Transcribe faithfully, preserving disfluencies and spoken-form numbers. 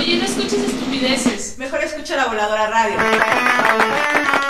Oye, no escuches estupideces. Mejor escucha la Voladora Radio.